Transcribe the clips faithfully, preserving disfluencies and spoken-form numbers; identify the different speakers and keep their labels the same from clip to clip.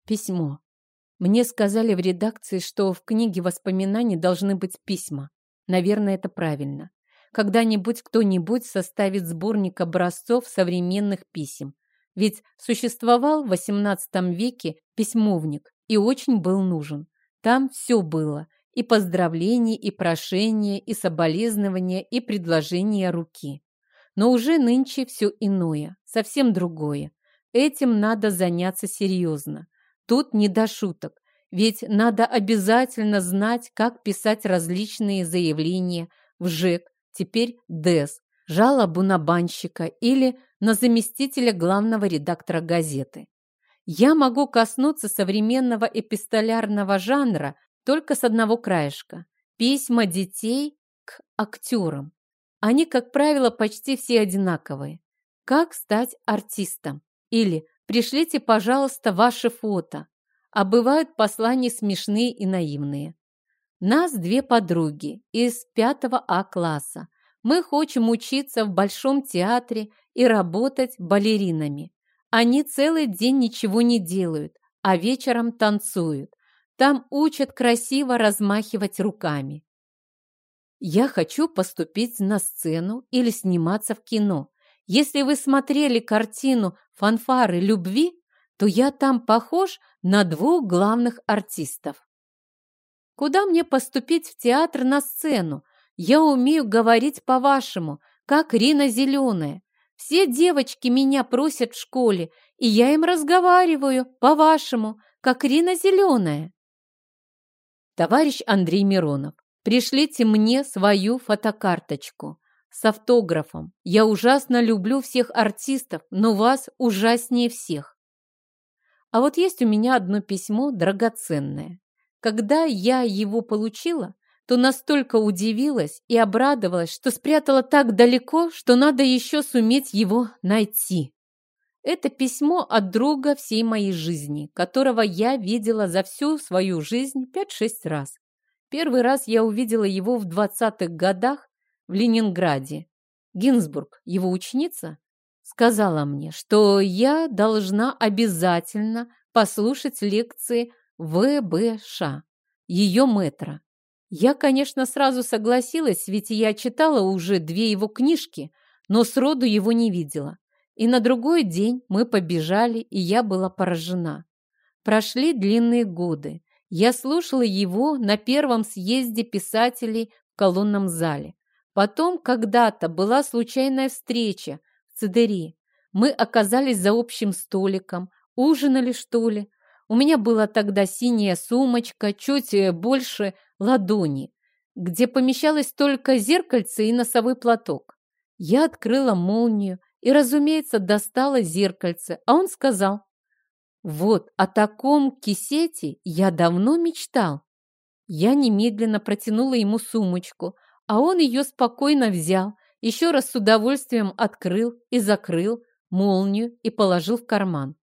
Speaker 1: Письмо. Мне сказали в редакции, что в книге воспоминаний должны быть письма. Наверное, это правильно. Когда-нибудь кто-нибудь составит сборник образцов современных писем. Ведь существовал в восемнадцатом веке письмовник и очень был нужен. Там все было. И поздравления, и прошения, и соболезнования, и предложения руки. Но уже нынче все иное, совсем другое. Этим надо заняться серьезно. Тут не до шуток, ведь надо обязательно знать, как писать различные заявления в ЖЭК, теперь ДЭС, жалобу на банщика или на заместителя главного редактора газеты. Я могу коснуться современного эпистолярного жанра только с одного краешка – письма детей к актерам. Они, как правило, почти все одинаковые. Как стать артистом? Или пришлите, пожалуйста, ваше фото. А бывают послания смешные и наивные. Нас две подруги из пятого А класса. Мы хотим учиться в Большом театре и работать балеринами. Они целый день ничего не делают, а вечером танцуют. Там учат красиво размахивать руками. Я хочу поступить на сцену или сниматься в кино. Если вы смотрели картину «Фанфары любви», то я там похож на двух главных артистов. Куда мне поступить в театр на сцену? Я умею говорить по-вашему, как Рина Зеленая. Все девочки меня просят в школе, и я им разговариваю по-вашему, как Рина Зеленая. Товарищ Андрей Миронов, пришлите мне свою фотокарточку с автографом. Я ужасно люблю всех артистов, но вас ужаснее всех. А вот есть у меня одно письмо драгоценное. Когда я его получила, то настолько удивилась и обрадовалась, что спрятала так далеко, что надо еще суметь его найти. Это письмо от друга всей моей жизни, которого я видела за всю свою жизнь пять-шесть раз. Первый раз я увидела его в двадцатых годах в Ленинграде. Гинзбург, его ученица, сказала мне, что я должна обязательно послушать лекции В Б Ш, ее мэтра. Я, конечно, сразу согласилась, ведь я читала уже две его книжки, но сроду его не видела. И на другой день мы побежали, и я была поражена. Прошли длинные годы. Я слушала его на первом съезде писателей в колонном зале. Потом когда-то была случайная встреча в Цедыре. Мы оказались за общим столиком, ужинали, что ли. У меня была тогда синяя сумочка, чуть больше ладони, где помещалось только зеркальце и носовой платок. Я открыла молнию и, разумеется, достала зеркальце, а он сказал: «Вот о таком кисете я давно мечтал». Я немедленно протянула ему сумочку, а он ее спокойно взял, еще раз с удовольствием открыл и закрыл молнию и положил в карман.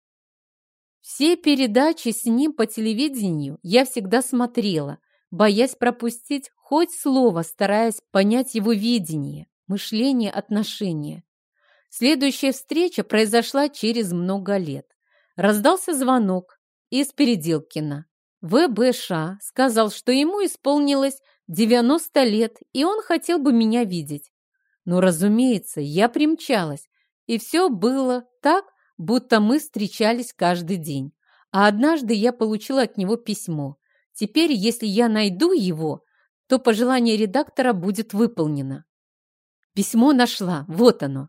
Speaker 1: Все передачи с ним по телевидению я всегда смотрела, боясь пропустить хоть слово, стараясь понять его видение, мышление, отношения. Следующая встреча произошла через много лет. Раздался звонок из Переделкина. В Б Ш сказал, что ему исполнилось девяносто лет, и он хотел бы меня видеть. Но, разумеется, я примчалась, и все было так, будто мы встречались каждый день. А однажды я получила от него письмо. Теперь, если я найду его, то пожелание редактора будет выполнено. Письмо нашла, вот оно.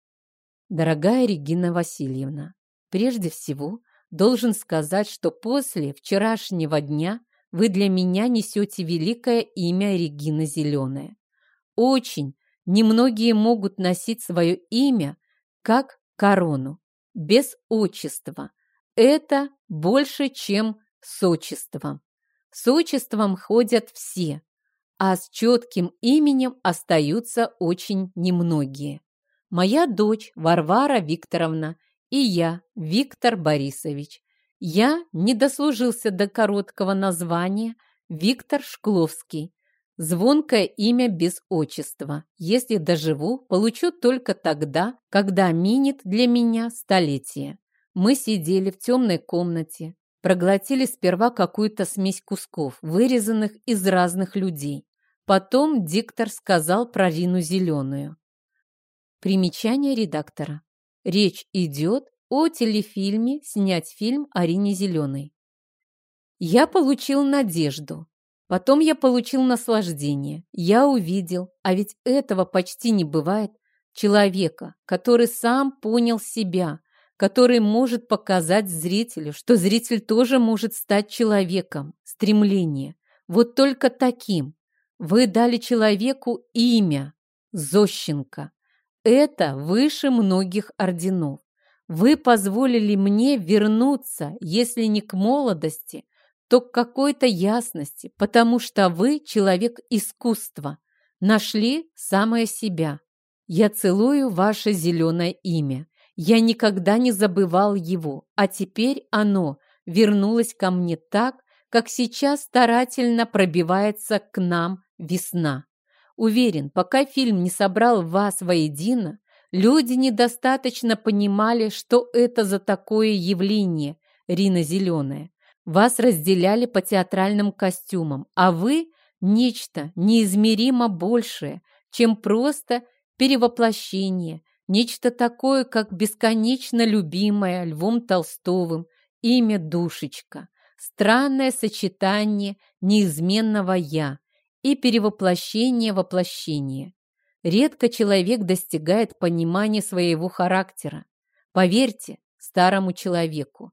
Speaker 1: Дорогая Регина Васильевна, прежде всего должен сказать, что после вчерашнего дня вы для меня несете великое имя Регина Зеленая. Очень немногие могут носить свое имя как корону, без отчества. Это больше, чем с отчеством. С отчеством ходят все, а с четким именем остаются очень немногие. Моя дочь Варвара Викторовна и я, Виктор Борисович. Я не дослужился до короткого названия Виктор Шкловский. Звонкое имя без отчества. Если доживу, получу только тогда, когда минет для меня столетие. Мы сидели в темной комнате, проглотили сперва какую-то смесь кусков, вырезанных из разных людей. Потом диктор сказал про Рину Зеленую. Примечание редактора. Речь идет о телефильме «Снять фильм о Рине Зеленой». Я получил надежду. Потом я получил наслаждение. Я увидел, а ведь этого почти не бывает, человека, который сам понял себя, который может показать зрителю, что зритель тоже может стать человеком. Стремление. Вот только таким. Вы дали человеку имя Зощенко. Это выше многих орденов. Вы позволили мне вернуться, если не к молодости, то к какой-то ясности, потому что вы человек искусства, нашли самое себя. Я целую ваше зеленое имя. Я никогда не забывал его, а теперь оно вернулось ко мне так, как сейчас старательно пробивается к нам весна. Уверен, пока фильм не собрал вас воедино, люди недостаточно понимали, что это за такое явление, Рина Зеленая. Вас разделяли по театральным костюмам, а вы – нечто неизмеримо большее, чем просто перевоплощение, нечто такое, как бесконечно любимое Львом Толстовым имя Душечка, странное сочетание неизменного «я» и перевоплощение воплощения. Редко человек достигает понимания своего характера. Поверьте старому человеку,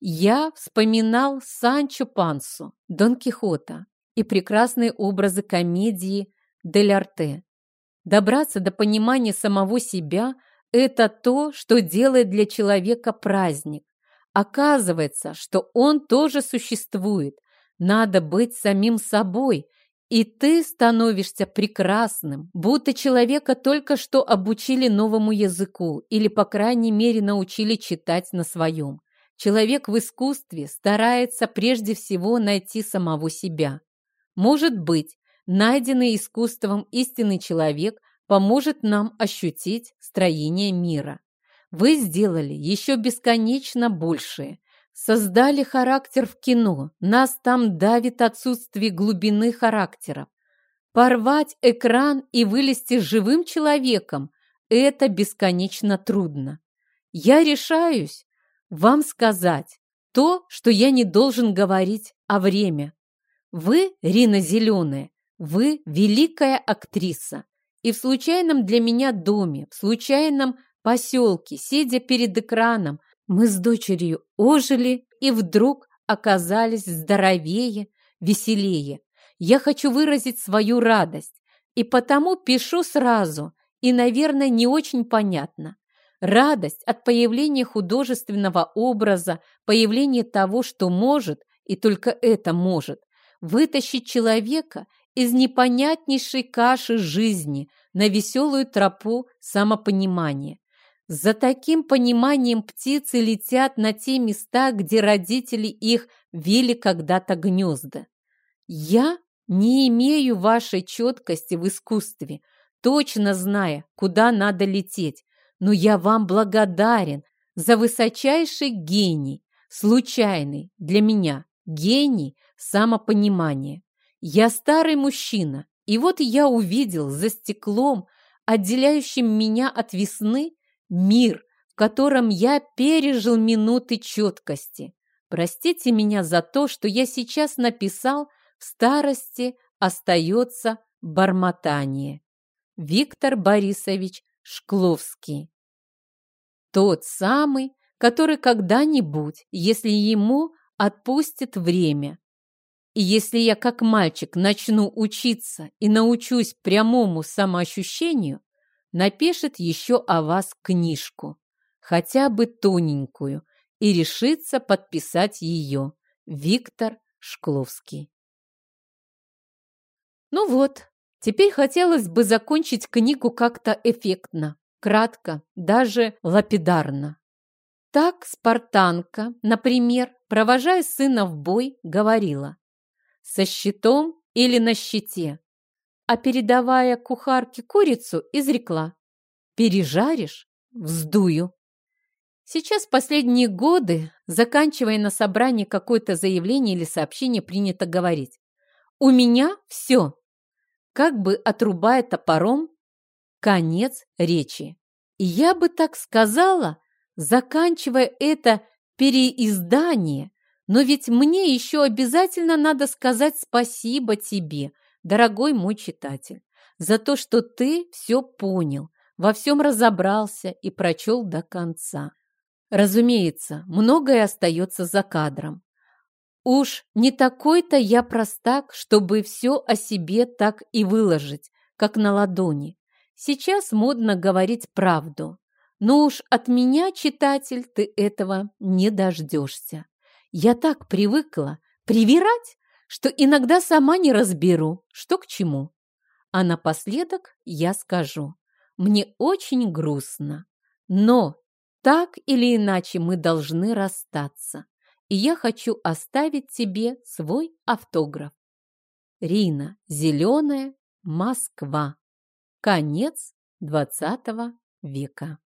Speaker 1: я вспоминал Санчо Пансу, Дон Кихота и прекрасные образы комедии Дель Арте. Добраться до понимания самого себя – это то, что делает для человека праздник. Оказывается, что он тоже существует. Надо быть самим собой, и ты становишься прекрасным, будто человека только что обучили новому языку или, по крайней мере, научили читать на своем. Человек в искусстве старается прежде всего найти самого себя. Может быть, найденный искусством истинный человек поможет нам ощутить строение мира. Вы сделали еще бесконечно большее. Создали характер в кино. Нас там давит отсутствие глубины характеров. Порвать экран и вылезти живым человеком – это бесконечно трудно. Я решаюсь вам сказать то, что я не должен говорить, а время. Вы, Рина Зеленая, вы великая актриса. И в случайном для меня доме, в случайном поселке, сидя перед экраном, мы с дочерью ожили и вдруг оказались здоровее, веселее. Я хочу выразить свою радость, и потому пишу сразу, и, наверное, не очень понятно. Радость от появления художественного образа, появления того, что может, и только это может, вытащить человека из непонятнейшей каши жизни на веселую тропу самопонимания. За таким пониманием птицы летят на те места, где родители их вили когда-то гнезда. Я не имею вашей четкости в искусстве, точно зная, куда надо лететь, но я вам благодарен за высочайший гений, случайный для меня гений самопонимания. Я старый мужчина, и вот я увидел за стеклом, отделяющим меня от весны, мир, в котором я пережил минуты четкости. Простите меня за то, что я сейчас написал, в старости остается бормотание. Виктор Борисович Шкловский. Тот самый, который когда-нибудь, если ему отпустит время, и если я как мальчик начну учиться и научусь прямому самоощущению, напишет еще о вас книжку, хотя бы тоненькую, и решится подписать ее. Виктор Шкловский. Ну вот, теперь хотелось бы закончить книгу как-то эффектно, кратко, даже лапидарно. Так спартанка, например, провожая сына в бой, говорила: «Со щитом или на щите», а передавая кухарке курицу, изрекла: «Пережаришь – вздую». Сейчас последние годы, заканчивая на собрании какое-то заявление или сообщение, принято говорить: «У меня все», как бы отрубая топором конец речи. И я бы так сказала, заканчивая это переиздание, но ведь мне еще обязательно надо сказать спасибо тебе, дорогой мой читатель, за то, что ты все понял, во всем разобрался и прочел до конца. Разумеется, многое остается за кадром. Уж не такой-то я простак, чтобы все о себе так и выложить, как на ладони. Сейчас модно говорить правду. Но уж от меня, читатель, ты этого не дождешься. Я так привыкла привирать, что иногда сама не разберу, что к чему. А напоследок я скажу: мне очень грустно, но так или иначе мы должны расстаться, и я хочу оставить тебе свой автограф. Рина Зеленая, Москва. Конец двадцатого века.